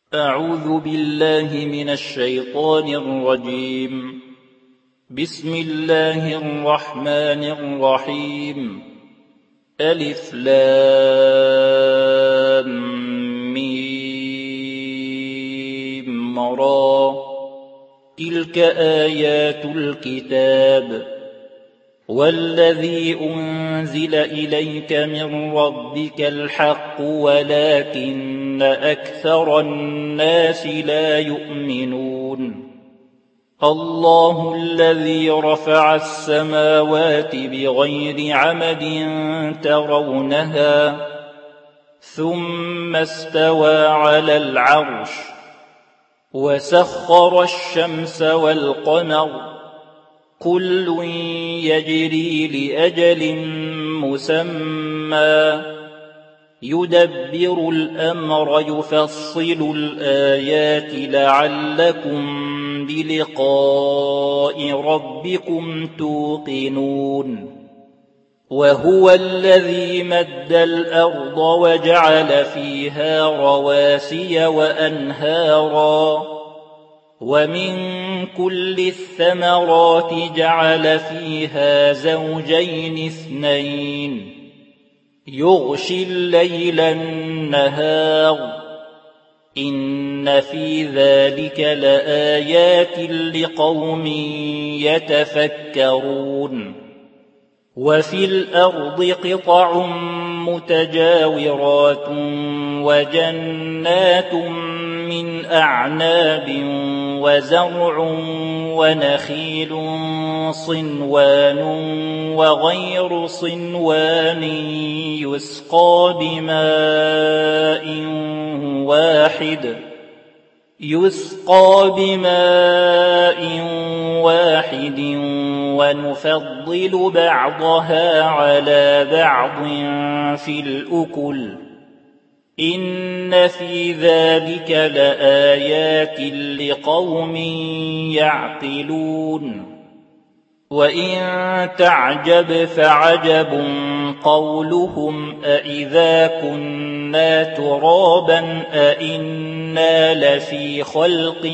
أعوذ بالله من الشيطان الرجيم. بسم الله الرحمن الرحيم. ألف لام ميم را. تلك آيات الكتاب والذي أنزل إليك من ربك الحق ولكن أكثر الناس لا يؤمنون. الله الذي رفع السماوات بغير عمد ترونها ثم استوى على العرش وسخر الشمس والقمر كل يجري لأجل مسمى يدبر الأمر يفصل الآيات لعلكم بلقاء ربكم توقنون. وهو الذي مد الأرض وجعل فيها رواسي وأنهارا ومن كل الثمرات جعل فيها زوجين اثنين يغشي الليل النهار إن في ذلك لآيات لقوم يتفكرون. وفي الأرض قطع متجاورات وجنات من أعناب وزرع ونخيل صنوان وغير صنوان يسقى بماء واحد ونفضل بعضها على بعض في الأكل إن في ذلك لآيات لقوم يعقلون. وإن تعجب فعجب قولهم أإذا كنا ترابا أإنا لفي خلق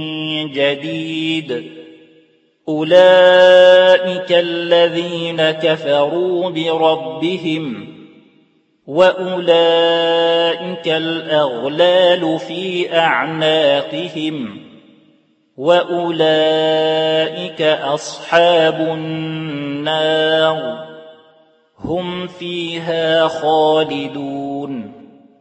جديد أولئك الذين كفروا بربهم وأولئك الأغلال في أعناقهم وأولئك أصحاب النار هم فيها خالدون.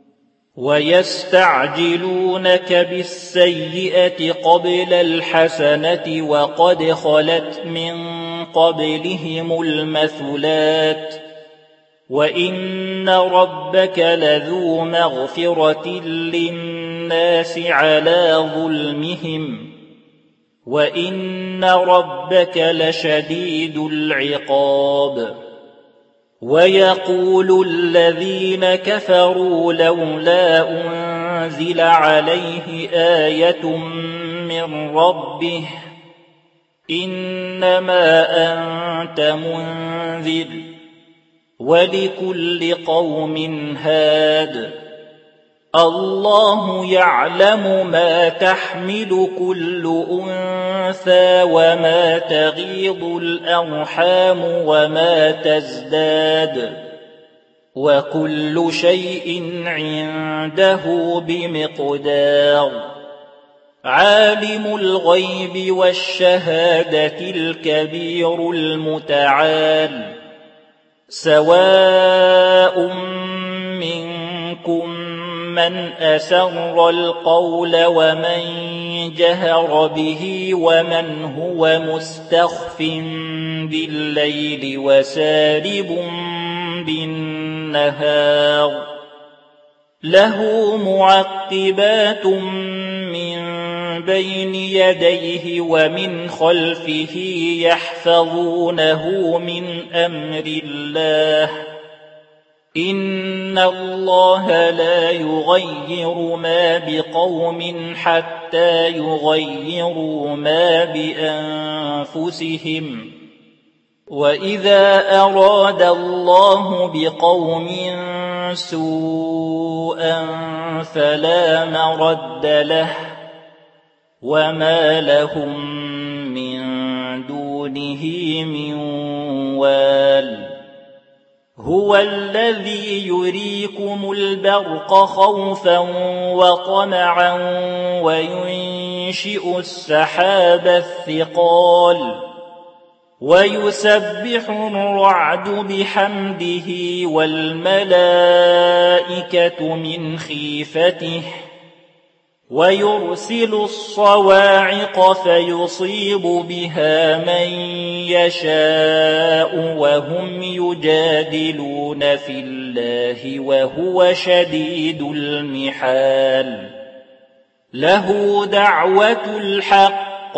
ويستعجلونك بالسيئة قبل الحسنة وقد خلت من قبلهم المثلات وإن ربك لذو مغفرة للناس على ظلمهم وإن ربك لشديد العقاب. ويقول الذين كفروا لولا أنزل عليه آية من ربه إنما أنت منذر ولكل قوم هاد الله يعلم ما تحمل كل أنثى وما تغيض الأرحام وما تزداد وكل شيء عنده بمقدار. عالم الغيب والشهادة الكبير المتعال سواء منكم من أسر القول ومن جهر به ومن هو مستخف بالليل وسارب بالنهار له معقبات من بين يديه ومن خلفه يحفظونه من أمر الله إن الله لا يغير ما بقوم حتى يغيروا ما بأنفسهم وإذا أراد الله بقوم سوءا فلا مرد له وما لهم من دونه من وال هو الذي يريكم البرق خوفا وطمعا وينشئ السحاب الثقال ويسبح الرعد بحمده والملائكة من خيفته ويرسل الصواعق فيصيب بها من يشاء وهم يجادلون في الله وهو شديد المحال له دعوة الحق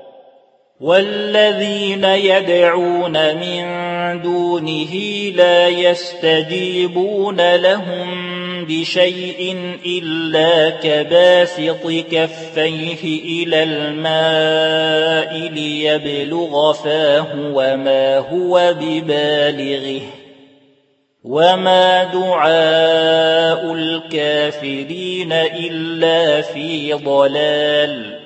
والذين يدعون من دونه لا يستجيبون لهم بشيء إلا كباسط كفيه إلى الماء ليبلغ فاه وما هو ببالغه وما دعاء الكافرين إلا في ضلال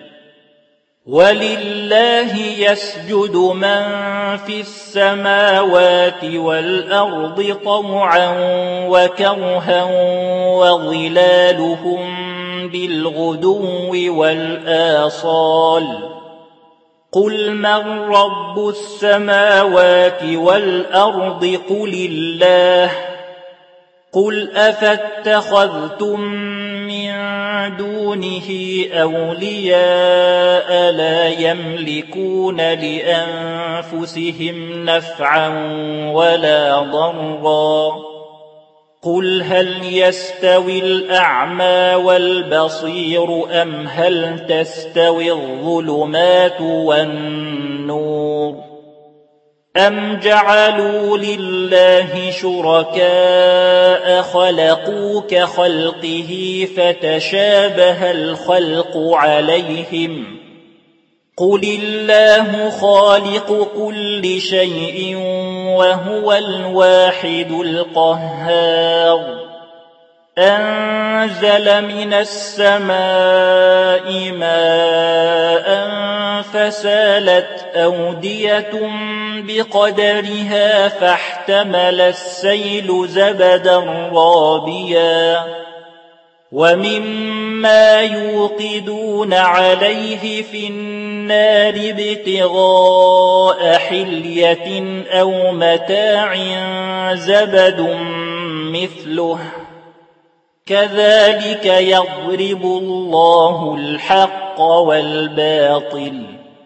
ولله يسجد من في السماوات والأرض طوعا وكرها وظلالهم بالغدو والآصال قل من رب السماوات والأرض قل الله قل أفاتخذتم من دونه أولياء لا يملكون لأنفسهم نفعا ولا ضرا قل هل يستوي الأعمى والبصير أم هل تستوي الظلمات والنور أم جعلوا لله شركاء خلقوا كخلقه فتشابه الخلق عليهم قل الله خالق كل شيء وهو الواحد القهار أنزل من السماء ماء فسالت أودية بقدرها فاحتمل السيل زبدا رابيا ومما يوقدون عليه في النار ابتغاء حلية أو متاع زبد مثله كذلك يضرب الله الحق والباطل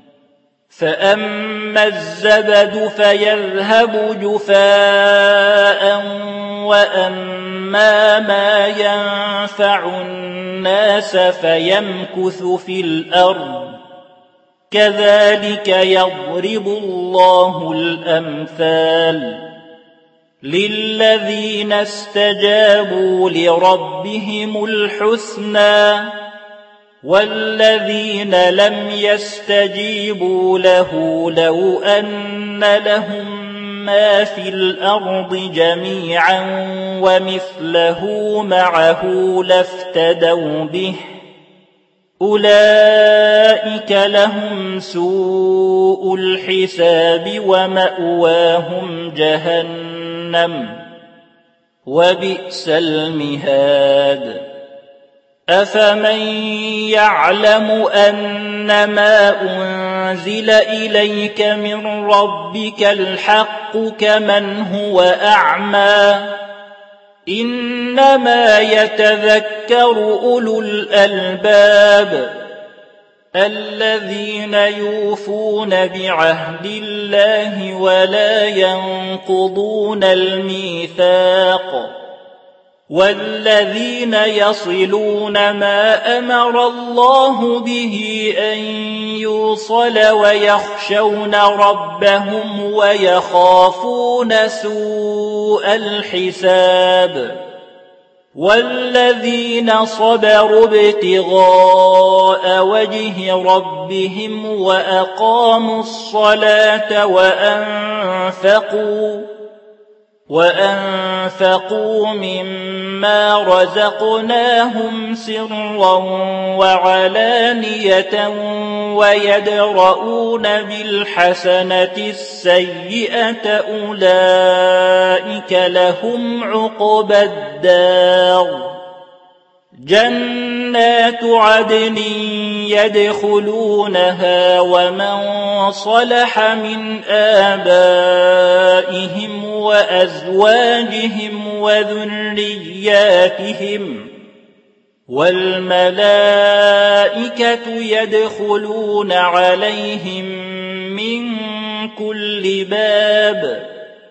فأما الزبد فيذهب جفاء وأما ما ينفع الناس فيمكث في الأرض كذلك يضرب الله الأمثال للذين استجابوا لربهم الحسنى والذين لم يستجيبوا له لو أن لهم ما في الأرض جميعا ومثله معه لافتدوا به أولئك لهم سوء الحساب ومأواهم جهنم وبئس المهاد أفمن يعلم أنما أنزل إليك من ربك الحق كمن هو أعمى إنما يتذكر أولو الألباب الذين يوفون بعهد الله ولا ينقضون الميثاق والذين يصلون ما أمر الله به أن يوصل ويخشون ربهم ويخافون سوء الحساب والذين صبروا ابتغاء وجه ربهم وأقاموا الصلاة وأنفقوا مما رزقناهم سرا وعلانية ويدرؤون بالحسنة السيئة أولئك لهم عقبى الدار جنات عدن يدخلونها ومن صلح من آبائهم وأزواجهم وذرياتهم والملائكة يدخلون عليهم من كل باب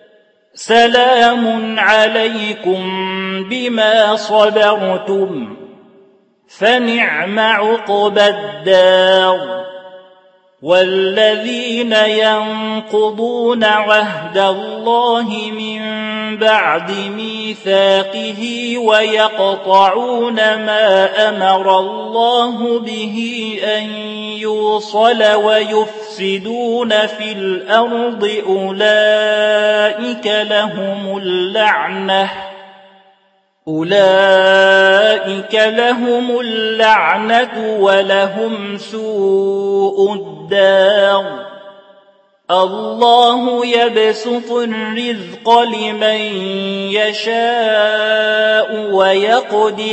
سلام عليكم بما صبرتم فنعم عقبى الدار والذين ينقضون عهد الله من بعد ميثاقه ويقطعون ما أمر الله به أن يوصل ويفسدون في الأرض أولئك لهم اللعنة ولهم سوء الدار الله يبسط الرزق لمن يشاء ويقدر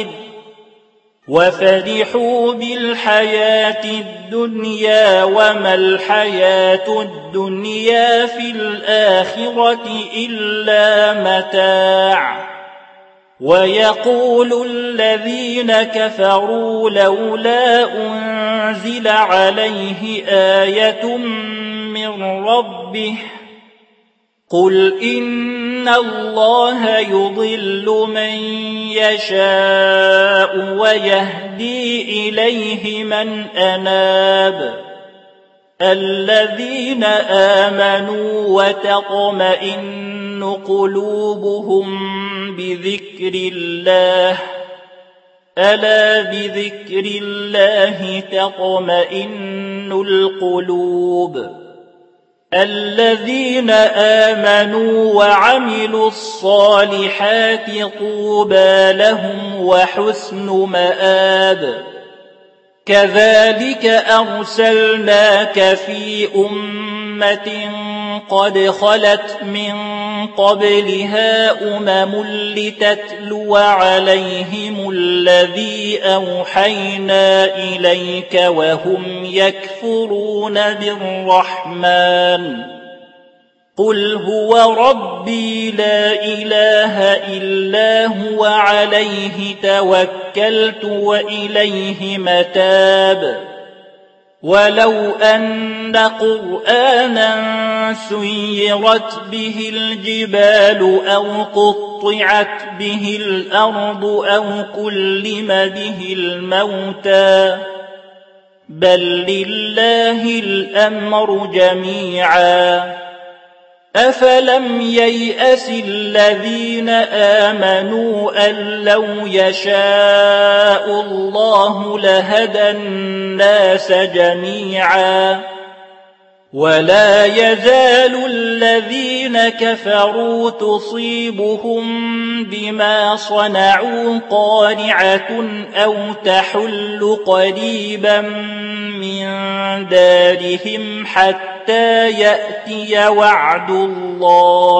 وفرحوا بالحياة الدنيا وما الحياة الدنيا في الآخرة إلا متاع ويقول الذين كفروا لولا أنزل عليه آية من ربه قل إن الله يضل من يشاء ويهدي إليه من أناب الذين آمنوا وتطمئن قلوبهم بذكر الله ألا بذكر الله تطمئن القلوب الذين آمنوا وعملوا الصالحات طوبى لهم وحسن مآب كذلك أرسلناك في أمة قد خلت من قبلها لتتلو عليهم الذي أوحينا إليك وهم يكفرون بالرحمن قل هو ربي لا إله إلا هو عليه توكلت وإليه متاب ولو أن قرآنا سيرت به الجبال أو قطعت به الأرض أو كلم به الموتى بل لله الأمر جميعا أفلم ييأس الذين آمنوا أن لو يشاء الله لهدى الناس جميعا ولا يزال الذين كفروا تصيبهم بما صنعوا قارعة أو تحل قريبا من دارهم حتى يأتي وعد الله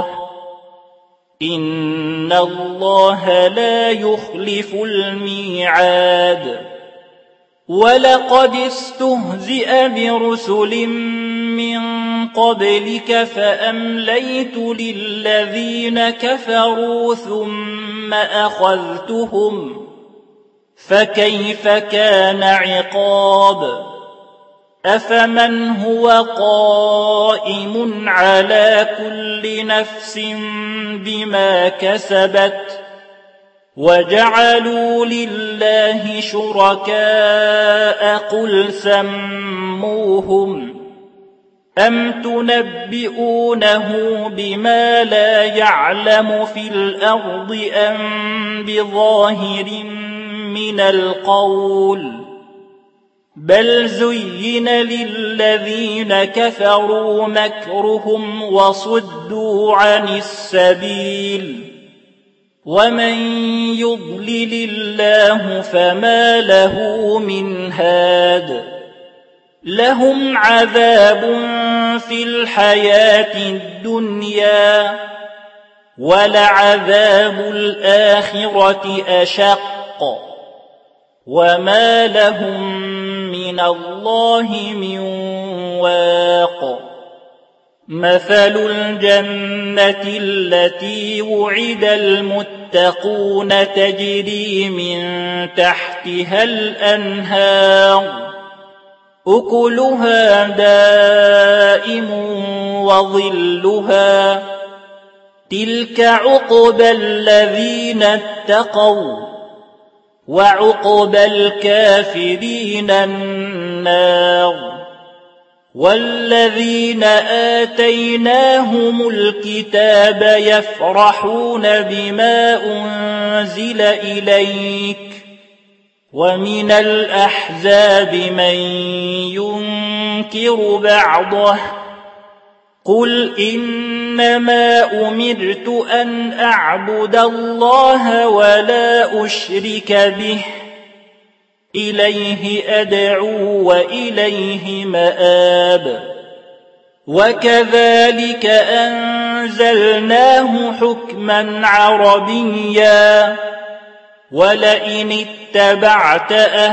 إن الله لا يخلف الميعاد ولقد استهزئ برسل من قبلك فأمليت للذين كفروا ثم أخذتهم فكيف كان عقاب أفمن هو قائم على كل نفس بما كسبت وجعلوا لله شركاء قل سموهم أم تنبئونه بما لا يعلم في الأرض أم بظاهر من القول بل زين للذين كفروا مكرهم وصدوا عن السبيل ومن يضلل الله فما له من هاد لهم عذاب في الحياة الدنيا ولعذاب الآخرة أشق وما لهم من الله من واق مثل الجنة التي وعد المتقون تجري من تحتها الأنهار أكلها دائم وظلها تلك عقبى الذين اتقوا وعقبى الكافرين النار والذين آتيناهم الكتاب يفرحون بما أنزل إليك ومن الأحزاب من ينكر بعضه قل إنما أمرت أن أعبد الله ولا أشرك به إليه أدعو وإليه مآب وكذلك أنزلناه حكما عربيا ولئن اتبعت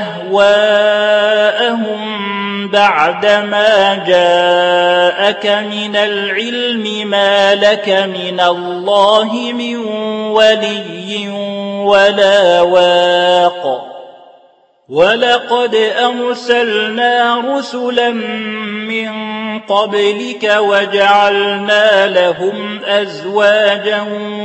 أهواءهم بعدما جاءك من العلم ما لك من الله من ولي ولا واق ولقد أرسلنا رسلا من قبلك وجعلنا لهم أزواجا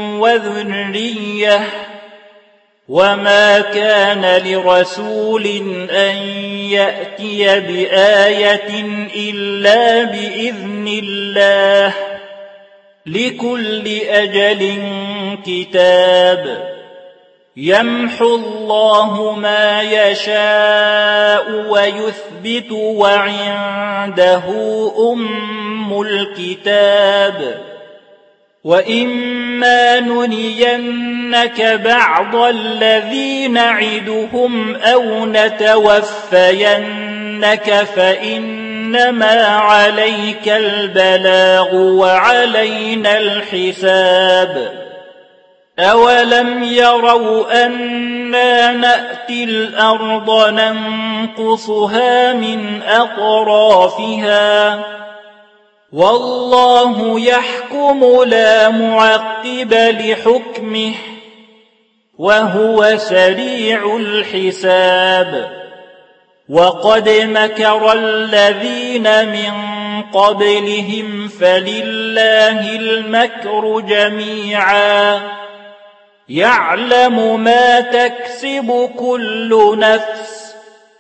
وذرية وما كان لرسول أن يأتي بآية إلا بإذن الله لكل أجل كتاب يمحو الله ما يشاء ويثبت وعنده أم الكتاب وإما نرينك بعض الذي نعدهم أو نتوفينك فإنما عليك البلاغ وعلينا الحساب أولم يروا أنا نأتي الأرض ننقصها من أطرافها والله يحكم لا معقب لحكمه وهو سريع الحساب وقد مكر الذين من قبلهم فلله المكر جميعا يعلم ما تكسب كل نفس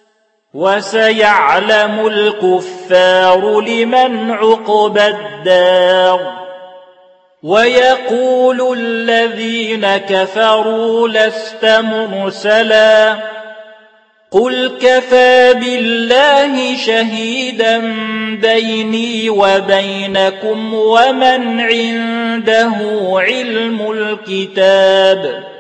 وسيعلم الكفار لمن عقبى الدار ويقول الذين كفروا لست مرسلا قل كفى بالله شهيدا بيني وبينكم ومن عنده علم الكتاب